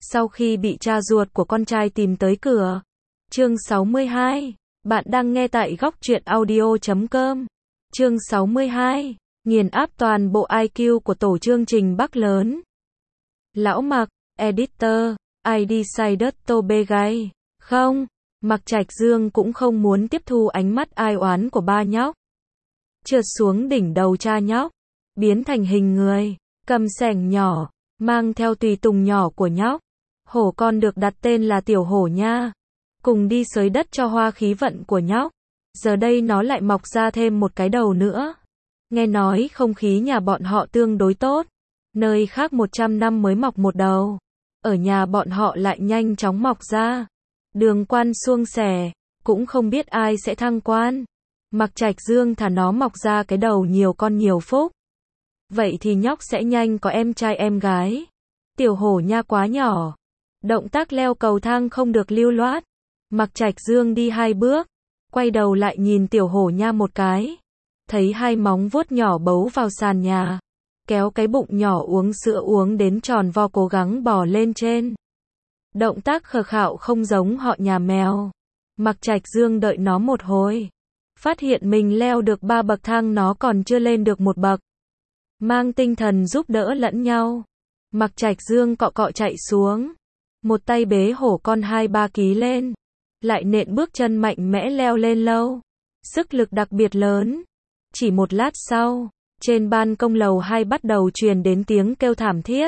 Sau khi bị cha ruột của con trai tìm tới cửa. Chương 62. Bạn đang nghe tại góc truyện audio.com. Chương 62. Nghiền áp toàn bộ IQ của tổ chương trình Bắc lớn. Lão Mạc, editor, I decided to be gay. Không, Mạc Trạch Dương cũng không muốn tiếp thu ánh mắt ai oán của ba nhóc. Trượt xuống đỉnh đầu cha nhóc, biến thành hình người, cầm xẻng nhỏ, mang theo tùy tùng nhỏ của nhóc. Hổ con được đặt tên là Tiểu Hổ nha. Cùng đi xới đất cho hoa khí vận của nhóc. Giờ đây nó lại mọc ra thêm một cái đầu nữa. Nghe nói không khí nhà bọn họ tương đối tốt. Nơi khác 100 năm mới mọc một đầu. Ở nhà bọn họ lại nhanh chóng mọc ra. Đường quan suông sẻ, cũng không biết ai sẽ thăng quan. Mạc Trạch Dương thà nó mọc ra cái đầu nhiều con nhiều phúc. Vậy thì nhóc sẽ nhanh có em trai em gái. Tiểu Hổ nha quá nhỏ. Động tác leo cầu thang không được lưu loát. Mạc Trạch Dương đi 2 bước, quay đầu lại nhìn Tiểu Hổ nha một cái. Thấy 2 móng vuốt nhỏ bấu vào sàn nhà. Kéo cái bụng nhỏ uống sữa uống đến tròn vo cố gắng bò lên trên. Động tác khờ khạo không giống họ nhà mèo. Mạc Trạch Dương đợi nó một hồi. Phát hiện mình leo được 3 bậc thang nó còn chưa lên được 1 bậc. Mang tinh thần giúp đỡ lẫn nhau. Mạc Trạch Dương cọ cọ chạy xuống. Một tay bế hổ con 2-3 ký lên. Lại nện bước chân mạnh mẽ leo lên lâu. Sức lực đặc biệt lớn. Chỉ một lát sau, trên ban công lầu 2 bắt đầu truyền đến tiếng kêu thảm thiết.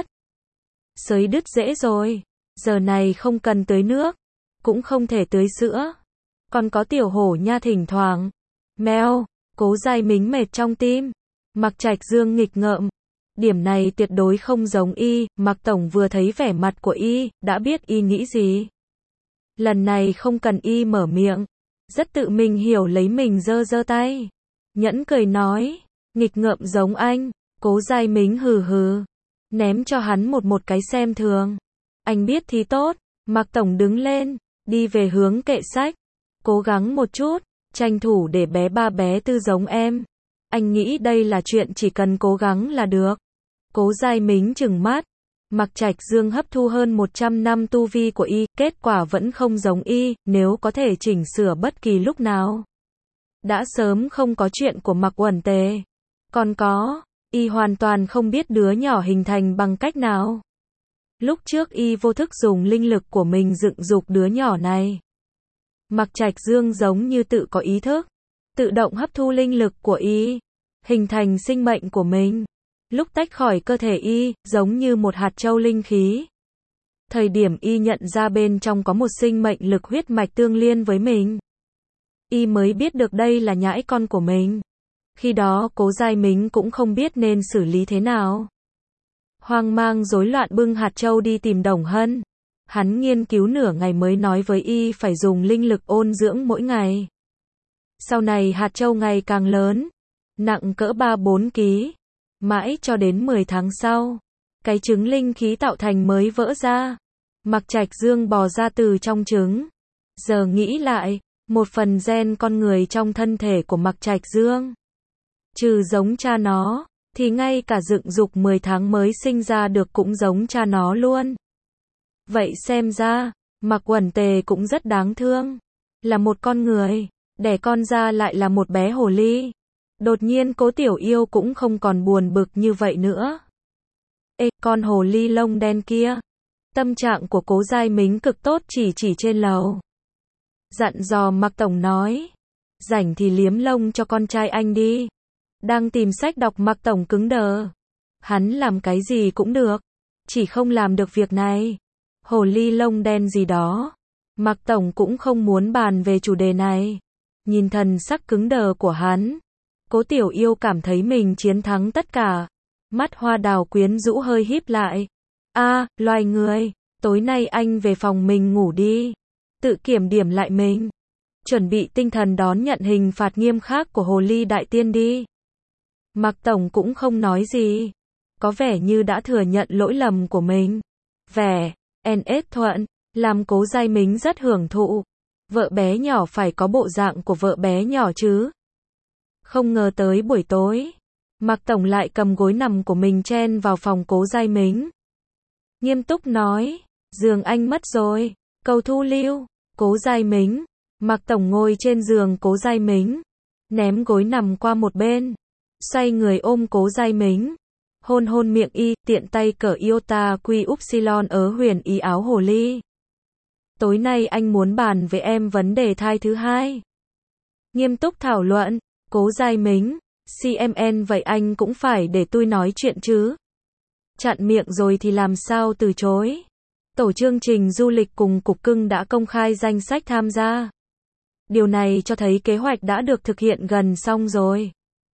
Xới đứt rễ rồi. Giờ này không cần tưới nước. Cũng không thể tưới sữa. Còn có Tiểu Hổ nha thỉnh thoảng. Mèo, Cố Giai Mính mệt trong tim. Mạc Trạch Dương nghịch ngợm. Điểm này tuyệt đối không giống y. Mạc Tổng vừa thấy vẻ mặt của y, đã biết y nghĩ gì. Lần này không cần y mở miệng. Rất tự mình hiểu lấy mình giơ giơ tay. Nhẫn cười nói. Nghịch ngợm giống anh. Cố Giai Mính hừ hừ. Ném cho hắn một cái xem thường. Anh biết thì tốt. Mạc Tổng đứng lên. Đi về hướng kệ sách. Cố gắng một chút. Tranh thủ để bé ba bé tư giống em. Anh nghĩ đây là chuyện chỉ cần cố gắng là được. Cố Giai Mính trừng mắt. Mạc Trạch Dương hấp thu hơn 100 năm tu vi của y, kết quả vẫn không giống y, nếu có thể chỉnh sửa bất kỳ lúc nào. Đã sớm không có chuyện của Mạc Uẩn Tề. Còn có, y hoàn toàn không biết đứa nhỏ hình thành bằng cách nào. Lúc trước y vô thức dùng linh lực của mình dựng dục đứa nhỏ này. Mạc Trạch Dương giống như tự có ý thức, tự động hấp thu linh lực của y, hình thành sinh mệnh của mình. Lúc tách khỏi cơ thể y, giống như một hạt châu linh khí. Thời điểm y nhận ra bên trong có một sinh mệnh lực huyết mạch tương liên với mình. Y mới biết được đây là nhãi con của mình. Khi đó Cố Giai Mính cũng không biết nên xử lý thế nào. Hoang mang rối loạn bưng hạt châu đi tìm Đồng Hân. Hắn nghiên cứu nửa ngày mới nói với y phải dùng linh lực ôn dưỡng mỗi ngày. Sau này hạt châu ngày càng lớn, nặng cỡ 3-4 ký. Mãi cho đến 10 tháng sau, cái trứng linh khí tạo thành mới vỡ ra. Mạc Trạch Dương bò ra từ trong trứng. Giờ nghĩ lại, một phần gen con người trong thân thể của Mạc Trạch Dương, trừ giống cha nó, thì ngay cả dựng dục 10 tháng mới sinh ra được cũng giống cha nó luôn. Vậy xem ra, Mạc Uẩn Tề cũng rất đáng thương. Là một con người, đẻ con ra lại là một bé hồ ly. Đột nhiên Cố Tiểu Yêu cũng không còn buồn bực như vậy nữa. Ê, con hồ ly lông đen kia. Tâm trạng của Cố Giai Mính cực tốt chỉ trên lầu. Dặn dò Mạc Tổng nói. Rảnh thì liếm lông cho con trai anh đi. Đang tìm sách đọc Mạc Tổng cứng đờ. Hắn làm cái gì cũng được. Chỉ không làm được việc này. Hồ ly lông đen gì đó. Mạc Tổng cũng không muốn bàn về chủ đề này. Nhìn thần sắc cứng đờ của hắn. Cố Tiểu Yêu cảm thấy mình chiến thắng tất cả. Mắt hoa đào quyến rũ hơi híp lại. Loài người, tối nay anh về phòng mình ngủ đi. Tự kiểm điểm lại mình. Chuẩn bị tinh thần đón nhận hình phạt nghiêm khắc của hồ ly đại tiên đi. Mạc Tổng cũng không nói gì. Có vẻ như đã thừa nhận lỗi lầm của mình. Vẻ NS thuận, làm Cố Giai Mính rất hưởng thụ. Vợ bé nhỏ phải có bộ dạng của vợ bé nhỏ chứ. Không ngờ tới buổi tối, Mạc Tổng lại cầm gối nằm của mình chen vào phòng Cố Giai Mính. Nghiêm túc nói, Giường anh mất rồi. Cầu thu lưu. Cố Giai Mính. Mạc Tổng ngồi trên giường Cố Giai Mính. Ném gối nằm qua một bên. Xoay người ôm Cố Giai Mính. Hôn hôn miệng y, tiện tay cởi iota quy upsilon ớ huyền ý áo hồ ly. Tối nay anh muốn bàn với em vấn đề thai thứ hai. Nghiêm túc thảo luận. Cố Giai Mính. CMN vậy anh cũng phải để tôi nói chuyện chứ. Chặn miệng rồi thì làm sao từ chối. Tổ chương trình du lịch cùng Cục Cưng đã công khai danh sách tham gia. Điều này cho thấy kế hoạch đã được thực hiện gần xong rồi.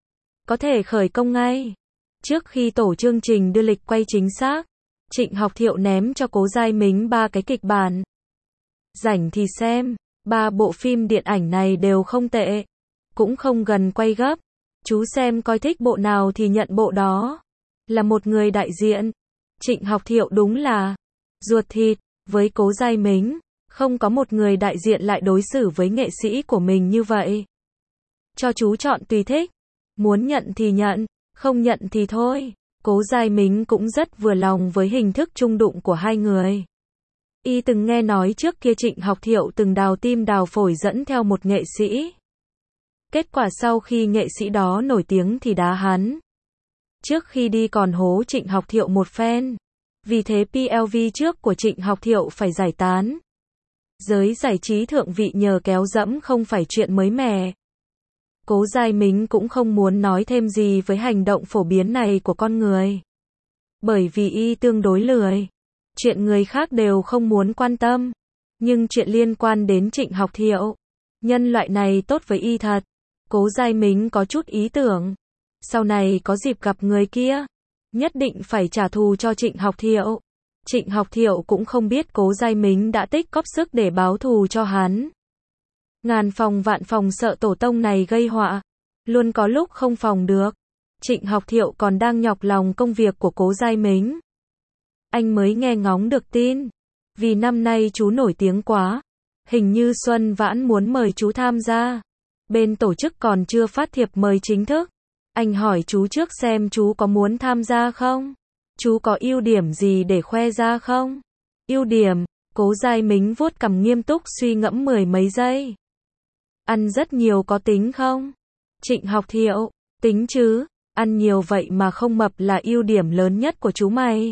Có thể khởi công ngay. Trước khi tổ chương trình đưa lịch quay chính xác, Trịnh Học Thiệu ném cho Cố Giai Mính 3 cái kịch bản. Rảnh thì xem, 3 bộ phim điện ảnh này đều không tệ. Cũng không gần quay gấp. Chú xem coi thích bộ nào thì nhận bộ đó. Là một người đại diện, Trịnh Học Thiệu đúng là ruột thịt với Cố Giai Mính. Không có một người đại diện lại đối xử với nghệ sĩ của mình như vậy. Cho chú chọn tùy thích. Muốn nhận thì nhận, không nhận thì thôi. Cố Giai Mính cũng rất vừa lòng với hình thức chung đụng của hai người. Y từng nghe nói trước kia Trịnh Học Thiệu từng đào tim đào phổi dẫn theo một nghệ sĩ. Kết quả sau khi nghệ sĩ đó nổi tiếng thì đá hắn. Trước khi đi còn hố Trịnh Học Thiệu một phen. Vì thế PLV trước của Trịnh Học Thiệu phải giải tán. Giới giải trí thượng vị nhờ kéo dẫm không phải chuyện mới mẻ. Cố Giai Mính cũng không muốn nói thêm gì với hành động phổ biến này của con người. Bởi vì y tương đối lười. Chuyện người khác đều không muốn quan tâm. Nhưng chuyện liên quan đến Trịnh Học Thiệu, nhân loại này tốt với y thật. Cố Giai Mính có chút ý tưởng. Sau này có dịp gặp người kia, nhất định phải trả thù cho Trịnh Học Thiệu. Trịnh Học Thiệu cũng không biết Cố Giai Mính đã tích cóp sức để báo thù cho hắn. Ngàn phòng vạn phòng sợ tổ tông này gây họa. Luôn có lúc không phòng được. Trịnh Học Thiệu còn đang nhọc lòng công việc của Cố Giai Mính. Anh mới nghe ngóng được tin. Vì năm nay chú nổi tiếng quá. Hình như Xuân Vãn muốn mời chú tham gia. Bên tổ chức còn chưa phát thiệp mời chính thức. Anh hỏi chú trước xem chú có muốn tham gia không? Chú có ưu điểm gì để khoe ra không? Ưu điểm, Cố Giai Mính vuốt cằm nghiêm túc suy ngẫm 10 mấy giây. Ăn rất nhiều có tính không? Trịnh Học Thiệu, tính chứ, ăn nhiều vậy mà không mập là ưu điểm lớn nhất của chú mày.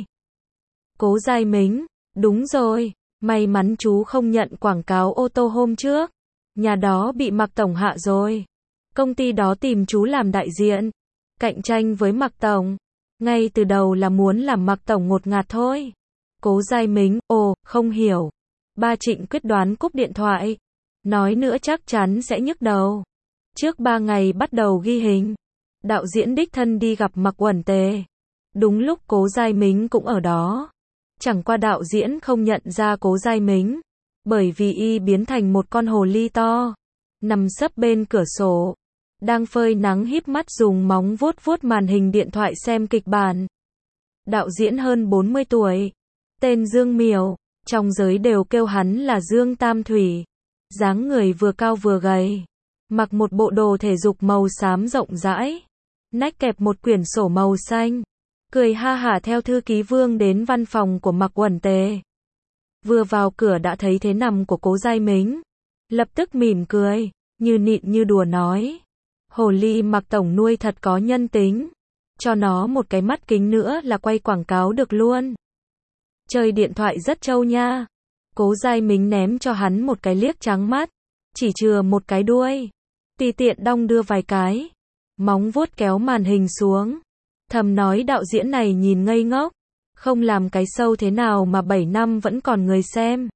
Cố Giai Mính, đúng rồi, may mắn chú không nhận quảng cáo ô tô hôm trước. Nhà đó bị Mạc Tổng hạ rồi. Công ty đó tìm chú làm đại diện, cạnh tranh với Mạc Tổng. Ngay từ đầu là muốn làm Mạc Tổng ngột ngạt thôi. Cố Giai Mính, ồ, không hiểu. Ba Trịnh quyết đoán cúp điện thoại. Nói nữa chắc chắn sẽ nhức đầu. Trước 3 ngày bắt đầu ghi hình. Đạo diễn đích thân đi gặp Mạc Uẩn Tề. Đúng lúc Cố Giai Mính cũng ở đó. Chẳng qua đạo diễn không nhận ra Cố Giai Mính. Bởi vì y biến thành một con hồ ly to. Nằm sấp bên cửa sổ. Đang phơi nắng híp mắt dùng móng vuốt vuốt màn hình điện thoại xem kịch bản. Đạo diễn hơn 40 tuổi. Tên Dương Miểu. Trong giới đều kêu hắn là Dương Tam Thủy. Dáng người vừa cao vừa gầy. Mặc một bộ đồ thể dục màu xám rộng rãi. Nách kẹp một quyển sổ màu xanh. Cười ha hả theo thư ký Vương đến văn phòng của Mạc Uẩn Tề. Vừa vào cửa đã thấy thế nằm của Cố Giai Mính. Lập tức mỉm cười, như nịn như đùa nói. Hồ ly Mạc Tổng nuôi thật có nhân tính. Cho nó một cái mắt kính nữa là quay quảng cáo được luôn. Chơi điện thoại rất trâu nha. Cố Giai Mính ném cho hắn một cái liếc trắng mắt. Chỉ chừa một cái đuôi. Tùy tiện đong đưa vài cái. Móng vuốt kéo màn hình xuống. Thầm nói đạo diễn này nhìn ngây ngốc. Không làm cái show thế nào mà 7 năm vẫn còn người xem.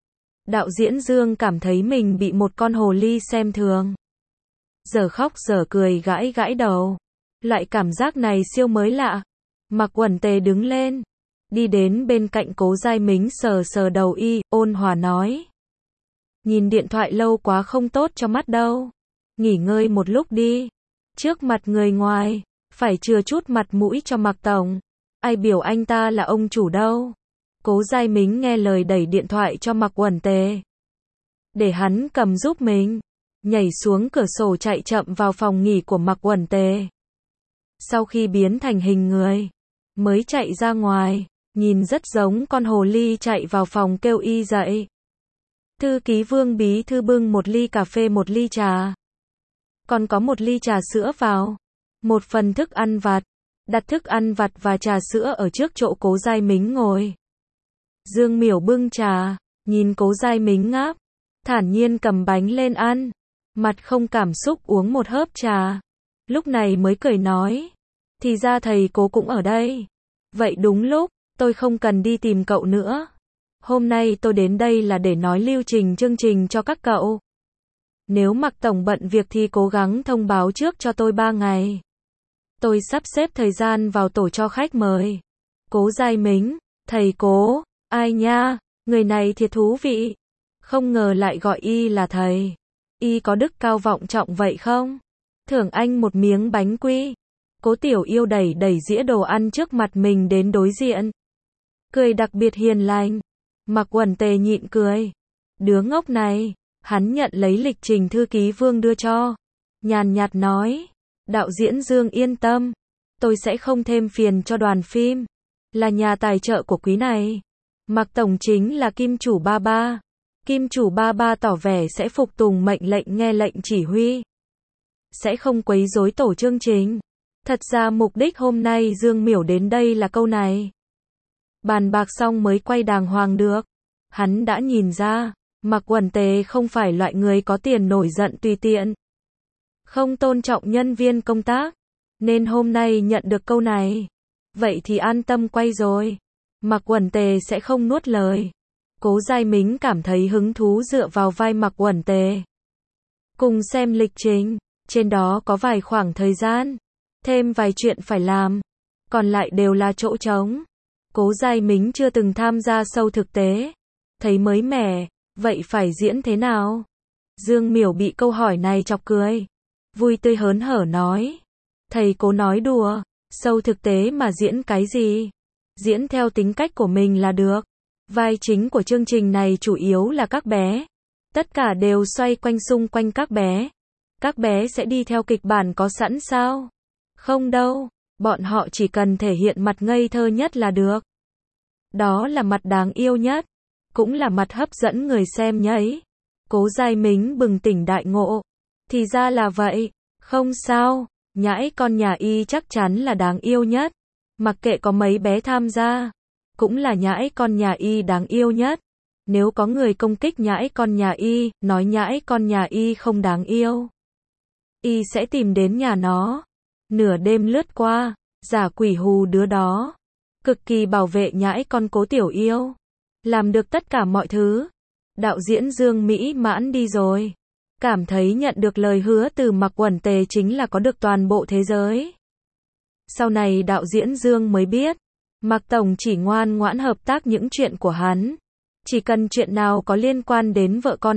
Đạo diễn Dương cảm thấy mình bị một con hồ ly xem thường. Giờ khóc giờ cười gãi gãi đầu. Loại cảm giác này siêu mới lạ. Mạc Uẩn Tề đứng lên. Đi đến bên cạnh Cố Giai Mính sờ sờ đầu y, ôn hòa nói. Nhìn điện thoại lâu quá không tốt cho mắt đâu. Nghỉ ngơi một lúc đi. Trước mặt người ngoài, phải chừa chút mặt mũi cho Mạc Tổng. Ai biểu anh ta là ông chủ đâu. Cố Giai Mính nghe lời đẩy điện thoại cho Mạc Uẩn Tề. Để hắn cầm giúp mình. Nhảy xuống cửa sổ chạy chậm vào phòng nghỉ của Mạc Uẩn Tề. Sau khi biến thành hình người, mới chạy ra ngoài. nhìn rất giống con hồ ly chạy vào phòng kêu y dậy. Thư ký Vương bí thư bưng một ly cà phê một ly trà. Còn có một ly trà sữa vào. Một phần thức ăn vặt. Đặt thức ăn vặt và trà sữa ở trước chỗ Cố Giai Mính ngồi. Dương Miểu bưng trà, nhìn Cố Giai Mính ngáp, thản nhiên cầm bánh lên ăn, mặt không cảm xúc uống một hớp trà. Lúc này mới cười nói, thì ra thầy Cố cũng ở đây. Vậy đúng lúc, tôi không cần đi tìm cậu nữa. Hôm nay tôi đến đây là để nói lưu trình chương trình cho các cậu. Nếu Mạc Tổng bận việc thì cố gắng thông báo trước cho tôi 3 ngày. Tôi sắp xếp thời gian vào tổ cho khách mời. Cố Giai Mính, thầy Cố, ai nha, người này thiệt thú vị. Không ngờ lại gọi y là thầy. Y có đức cao vọng trọng vậy không? Thưởng anh một miếng bánh quy. Cố Tiểu Yêu đẩy đẩy dĩa đồ ăn trước mặt mình đến đối diện. Cười đặc biệt hiền lành. Mạc Uẩn Tề nhịn cười. Đứa ngốc này, hắn nhận lấy lịch trình thư ký Vương đưa cho. Nhàn nhạt nói, đạo diễn Dương yên tâm, tôi sẽ không thêm phiền cho đoàn phim. Là nhà tài trợ của quý này. Mạc Tổng chính là kim chủ ba ba. Kim chủ ba ba tỏ vẻ sẽ phục tùng mệnh lệnh nghe lệnh chỉ huy. Sẽ không quấy rối tổ chương trình. Thật ra mục đích hôm nay Dương Miểu đến đây là câu này. Bàn bạc xong mới quay đàng hoàng được. Hắn đã nhìn ra, Mạc Uẩn Tề không phải loại người có tiền nổi giận tùy tiện. Không tôn trọng nhân viên công tác. Nên hôm nay nhận được câu này. Vậy thì an tâm quay rồi. Mạc Uẩn Tề sẽ không nuốt lời. Cố Giai Mính cảm thấy hứng thú dựa vào vai Mạc Uẩn Tề. Cùng xem lịch trình. Trên đó có vài khoảng thời gian. Thêm vài chuyện phải làm. Còn lại đều là chỗ trống. Cố Giai Mính chưa từng tham gia show thực tế. Thấy mới mẻ. Vậy phải diễn thế nào? Dương Miểu bị câu hỏi này chọc cười. Vui tươi hớn hở nói. Thầy Cố nói đùa. Show thực tế mà diễn cái gì? Diễn theo tính cách của mình là được. Vai chính của chương trình này chủ yếu là các bé. Tất cả đều xoay quanh xung quanh các bé. Các bé sẽ đi theo kịch bản có sẵn sao? Không đâu. Bọn họ chỉ cần thể hiện mặt ngây thơ nhất là được. Đó là mặt đáng yêu nhất. Cũng là mặt hấp dẫn người xem nhấy. Cố Giai Mính bừng tỉnh đại ngộ. Thì ra là vậy. Không sao. Nhãi con nhà y chắc chắn là đáng yêu nhất. Mặc kệ có mấy bé tham gia. Cũng là nhãi con nhà y đáng yêu nhất. Nếu có người công kích nhãi con nhà y, nói nhãi con nhà y không đáng yêu, y sẽ tìm đến nhà nó. Nửa đêm lướt qua, giả quỷ hù đứa đó. Cực kỳ bảo vệ nhãi con Cố Tiểu Yêu. Làm được tất cả mọi thứ. Đạo diễn Dương mỹ mãn đi rồi. Cảm thấy nhận được lời hứa từ Mạc Uẩn Tề chính là có được toàn bộ thế giới. Sau này đạo diễn Dương mới biết. Mạc Tổng chỉ ngoan ngoãn hợp tác những chuyện của hắn. Chỉ cần chuyện nào có liên quan đến vợ con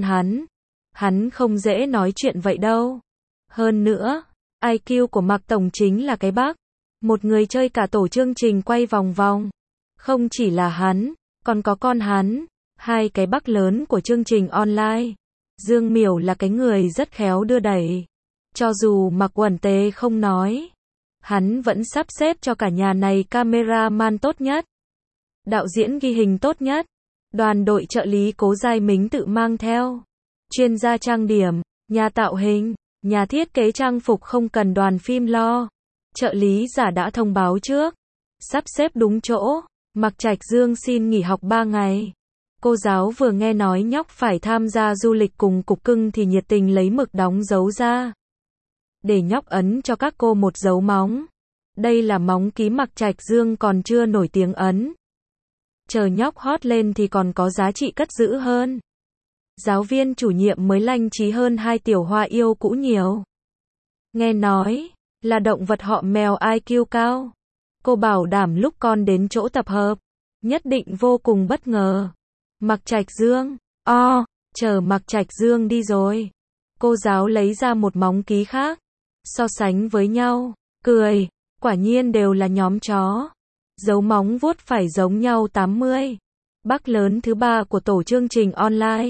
hắn không dễ nói chuyện vậy đâu. Hơn nữa, IQ của Mạc Tổng chính là cái bắc. Một người chơi cả tổ chương trình quay vòng vòng. Không chỉ là hắn, còn có con hắn. Hai cái bắc lớn của chương trình online. Dương Miểu là cái người rất khéo đưa đẩy. Cho dù Mạc Uẩn Tề không nói, hắn vẫn sắp xếp cho cả nhà này cameraman tốt nhất, đạo diễn ghi hình tốt nhất, đoàn đội trợ lý Cố Giai Mính tự mang theo, chuyên gia trang điểm, nhà tạo hình, nhà thiết kế trang phục không cần đoàn phim lo, trợ lý giả đã thông báo trước, sắp xếp đúng chỗ. Mạc Trạch Dương xin nghỉ học 3 ngày. Cô giáo vừa nghe nói nhóc phải tham gia du lịch cùng cục cưng thì nhiệt tình lấy mực đóng dấu ra. Để nhóc ấn cho các cô một dấu móng. Đây là móng ký Mạc Trạch Dương còn chưa nổi tiếng ấn. Chờ nhóc hot lên thì còn có giá trị cất giữ hơn. Giáo viên chủ nhiệm mới lanh trí hơn hai tiểu hoa yêu cũ nhiều. Nghe nói là động vật họ mèo IQ cao. Cô bảo đảm lúc con đến chỗ tập hợp, nhất định vô cùng bất ngờ. Mạc Trạch Dương, chờ Mạc Trạch Dương đi rồi. Cô giáo lấy ra một móng ký khác, so sánh với nhau, cười, quả nhiên đều là nhóm chó. Dấu móng vuốt phải giống nhau 80. Bắc lớn thứ 3 của tổ chương trình online.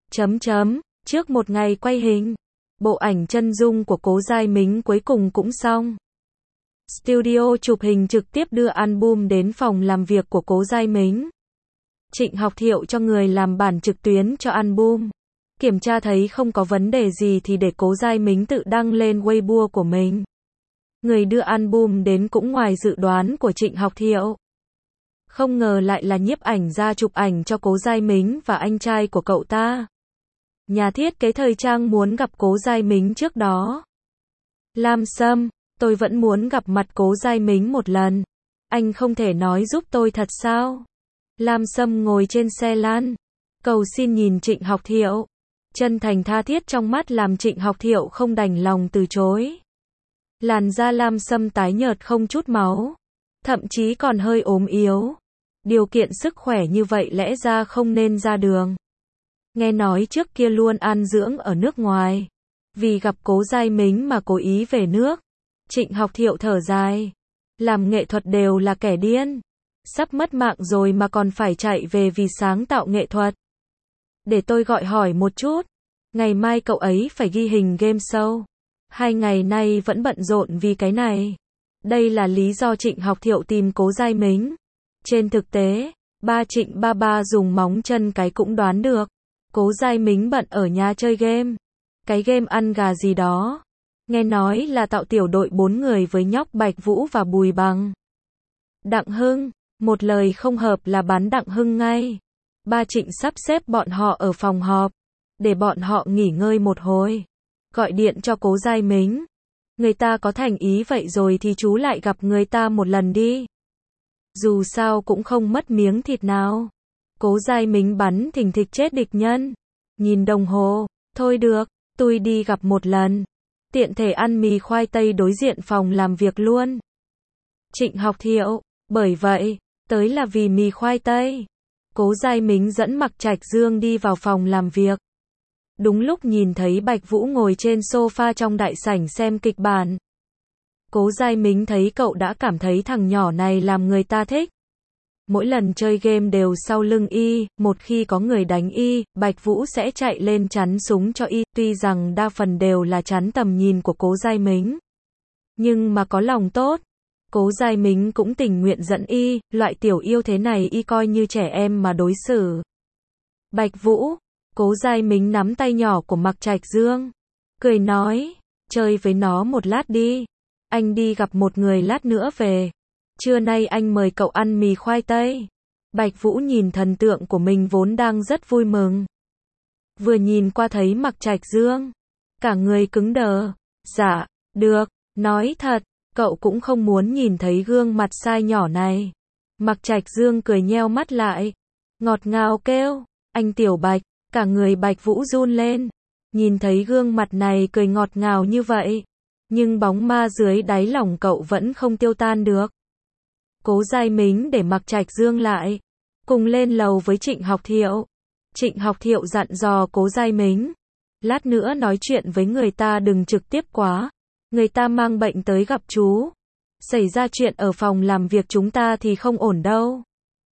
Trước một ngày quay hình, bộ ảnh chân dung của Cố Giai Mính cuối cùng cũng xong. Studio chụp hình trực tiếp đưa album đến phòng làm việc của Cố Giai Mính. Trịnh Học Thiệu cho người làm bản trực tuyến cho album. Kiểm tra thấy không có vấn đề gì thì để Cố Giai Mính tự đăng lên Weibo của mình. Người đưa album đến cũng ngoài dự đoán của Trịnh Học Thiệu. Không ngờ lại là nhiếp ảnh gia chụp ảnh cho Cố Giai Mính và anh trai của cậu ta. Nhà thiết kế thời trang muốn gặp Cố Giai Mính trước đó. Lam Sâm, tôi vẫn muốn gặp mặt Cố Giai Mính một lần. Anh không thể nói giúp tôi thật sao? Lam Sâm ngồi trên xe lăn, cầu xin nhìn Trịnh Học Thiệu. Chân thành tha thiết trong mắt làm Trịnh Học Thiệu không đành lòng từ chối. Làn da Lam Sâm tái nhợt không chút máu, thậm chí còn hơi ốm yếu. Điều kiện sức khỏe như vậy lẽ ra không nên ra đường. Nghe nói trước kia luôn an dưỡng ở nước ngoài. Vì gặp Cố Giai Mính mà cố ý về nước. Trịnh Học Thiệu thở dài. Làm nghệ thuật đều là kẻ điên. Sắp mất mạng rồi mà còn phải chạy về vì sáng tạo nghệ thuật. Để tôi gọi hỏi một chút. Ngày mai cậu ấy phải ghi hình game show. 2 ngày nay vẫn bận rộn vì cái này. Đây là lý do Trịnh Học Thiệu tìm Cố Giai Mính. Trên thực tế, ba Trịnh ba dùng móng chân cái cũng đoán được. Cố Giai Mính bận ở nhà chơi game. Cái game ăn gà gì đó. Nghe nói là tạo tiểu đội 4 người với nhóc Bạch Vũ và Bùi Bằng. Đặng Hưng, một lời không hợp là bắn Đặng Hưng ngay. Ba Trịnh sắp xếp bọn họ ở phòng họp, để bọn họ nghỉ ngơi một hồi. Gọi điện cho Cố Giai Mính. Người ta có thành ý vậy rồi thì chú lại gặp người ta một lần đi. Dù sao cũng không mất miếng thịt nào. Cố Giai Mính bắn thình thịch chết địch nhân. Nhìn đồng hồ, thôi được, tôi đi gặp một lần. Tiện thể ăn mì khoai tây đối diện phòng làm việc luôn. Trịnh Học Thiệu, bởi vậy, tới là vì mì khoai tây. Cố Giai Mính dẫn Mạc Trạch Dương đi vào phòng làm việc. Đúng lúc nhìn thấy Bạch Vũ ngồi trên sofa trong đại sảnh xem kịch bản. Cố Giai Mính thấy cậu đã cảm thấy thằng nhỏ này làm người ta thích. Mỗi lần chơi game đều sau lưng y, một khi có người đánh y, Bạch Vũ sẽ chạy lên chắn súng cho y, tuy rằng đa phần đều là chắn tầm nhìn của Cố Giai Mính. Nhưng mà có lòng tốt, Cố Giai Mính cũng tình nguyện dẫn y, loại tiểu yêu thế này y coi như trẻ em mà đối xử. Bạch Vũ, Cố Giai Mính nắm tay nhỏ của Mạc Trạch Dương, cười nói, chơi với nó một lát đi, anh đi gặp một người lát nữa về. Trưa nay anh mời cậu ăn mì khoai tây. Bạch Vũ nhìn thần tượng của mình vốn đang rất vui mừng. Vừa nhìn qua thấy Mạc Trạch Dương, cả người cứng đờ. Dạ, được, nói thật, cậu cũng không muốn nhìn thấy gương mặt sai nhỏ này. Mạc Trạch Dương cười nheo mắt lại, ngọt ngào kêu, anh Tiểu Bạch, cả người Bạch Vũ run lên. Nhìn thấy gương mặt này cười ngọt ngào như vậy, nhưng bóng ma dưới đáy lòng cậu vẫn không tiêu tan được. Cố Giai Mính để Mạc Trạch Dương lại, cùng lên lầu với Trịnh Học Thiệu. Trịnh Học Thiệu dặn dò Cố Giai Mính, lát nữa nói chuyện với người ta đừng trực tiếp quá, người ta mang bệnh tới gặp chú. Xảy ra chuyện ở phòng làm việc chúng ta thì không ổn đâu.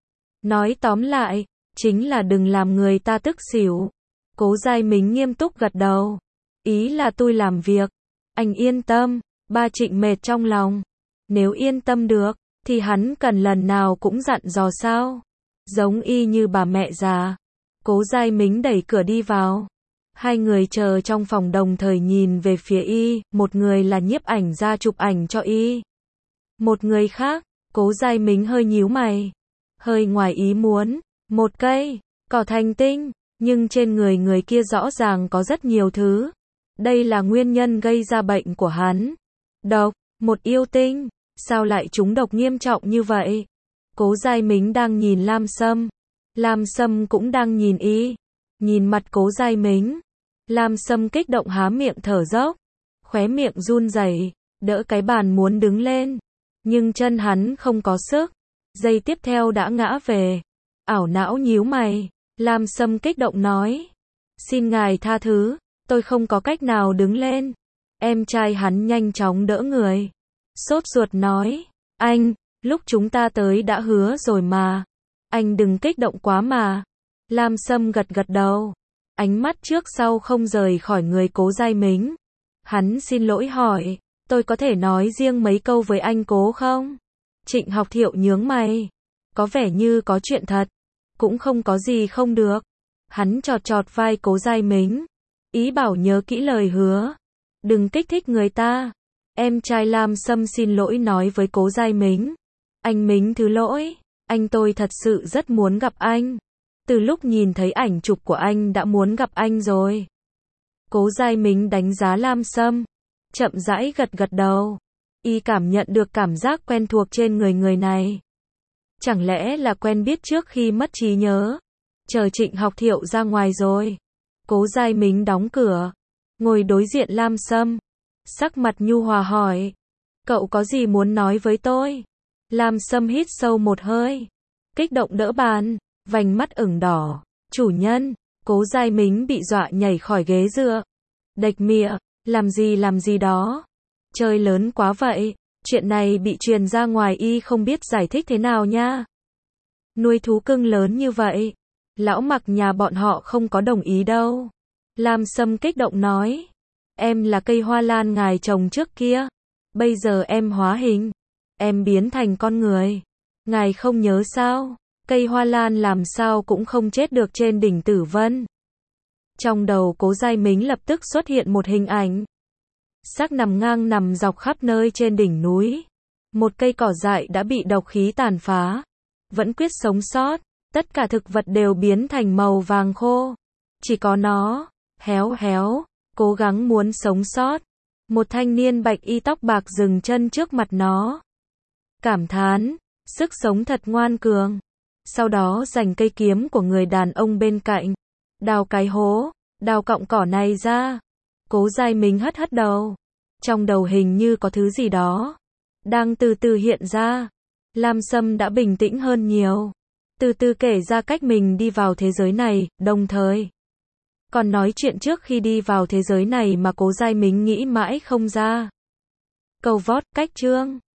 Nói tóm lại, chính là đừng làm người ta tức xỉu. Cố Giai Mính nghiêm túc gật đầu. Ý là tôi làm việc, anh yên tâm. Ba Trịnh mệt trong lòng. Nếu yên tâm được, thì hắn cần lần nào cũng dặn dò sao? Giống y như bà mẹ già. Cố Giai Mính đẩy cửa đi vào. Hai người chờ trong phòng đồng thời nhìn về phía y, một người là nhiếp ảnh gia chụp ảnh cho y. Một người khác, Cố Giai Mính hơi nhíu mày. Hơi ngoài ý muốn, một cây cỏ thành tinh, nhưng trên người người kia rõ ràng có rất nhiều thứ. Đây là nguyên nhân gây ra bệnh của hắn. Độc, một yêu tinh. Sao lại trúng độc nghiêm trọng như vậy? Cố Giai Mính đang nhìn Lam Sâm. Lam Sâm cũng đang nhìn y. Nhìn mặt Cố Giai Mính, Lam Sâm kích động há miệng thở dốc. Khóe miệng run rẩy, đỡ cái bàn muốn đứng lên. Nhưng chân hắn không có sức. Giây tiếp theo đã ngã về. Ảo não nhíu mày. Lam Sâm kích động nói. Xin ngài tha thứ, tôi không có cách nào đứng lên. Em trai hắn nhanh chóng đỡ người. Sốt ruột nói, anh, lúc chúng ta tới đã hứa rồi mà. Anh đừng kích động quá mà. Lam Sâm gật gật đầu. Ánh mắt trước sau không rời khỏi người Cố Giai Mính. Hắn xin lỗi hỏi, Tôi có thể nói riêng mấy câu với anh Cố không? Trịnh Học Thiệu nhướng mày. Có vẻ như có chuyện thật. Cũng không có gì không được. Hắn chọt chọt vai Cố Giai Mính. Ý bảo nhớ kỹ lời hứa. Đừng kích thích người ta. Em trai Lam Sâm xin lỗi nói với Cố Giai Mính. Anh Mính thứ lỗi. Anh tôi thật sự rất muốn gặp anh. Từ lúc nhìn thấy ảnh chụp của anh đã muốn gặp anh rồi. Cố Giai Mính đánh giá Lam Sâm. Chậm rãi gật gật đầu. Y cảm nhận được cảm giác quen thuộc trên người này. Chẳng lẽ là quen biết trước khi mất trí nhớ. Chờ Trịnh Học Thiệu ra ngoài rồi. Cố Giai Mính đóng cửa. Ngồi đối diện Lam Sâm. Sắc mặt nhu hòa hỏi. Cậu có gì muốn nói với tôi? Lam Sâm hít sâu một hơi. Kích động đỡ bàn. Vành mắt ửng đỏ. Chủ nhân. Cố Giai Mính bị dọa nhảy khỏi ghế dựa. Đệch mịa. Làm gì đó. Chơi lớn quá vậy. Chuyện này bị truyền ra ngoài y không biết giải thích thế nào nha. Nuôi thú cưng lớn như vậy. Lão Mặc nhà bọn họ không có đồng ý đâu. Lam Sâm kích động nói. Em là cây hoa lan ngài trồng trước kia. Bây giờ em hóa hình. Em biến thành con người. Ngài không nhớ sao? Cây hoa lan làm sao cũng không chết được trên đỉnh Tử Vân. Trong đầu Cố Giai Mính lập tức xuất hiện một hình ảnh. Xác nằm ngang nằm dọc khắp nơi trên đỉnh núi. Một cây cỏ dại đã bị độc khí tàn phá. Vẫn quyết sống sót. Tất cả thực vật đều biến thành màu vàng khô. Chỉ có nó, héo héo, cố gắng muốn sống sót. Một thanh niên bạch y tóc bạc dừng chân trước mặt nó. Cảm thán, sức sống thật ngoan cường. Sau đó giành cây kiếm của người đàn ông bên cạnh. Đào cái hố, đào cọng cỏ này ra. Cố Giai Mính hất hất đầu. Trong đầu hình như có thứ gì đó đang từ từ hiện ra. Lam Sâm đã bình tĩnh hơn nhiều. Từ từ kể ra cách mình đi vào thế giới này, đồng thời còn nói chuyện trước khi đi vào thế giới này mà Cố Giai Mính nghĩ mãi không ra. Câu vót, cách chương.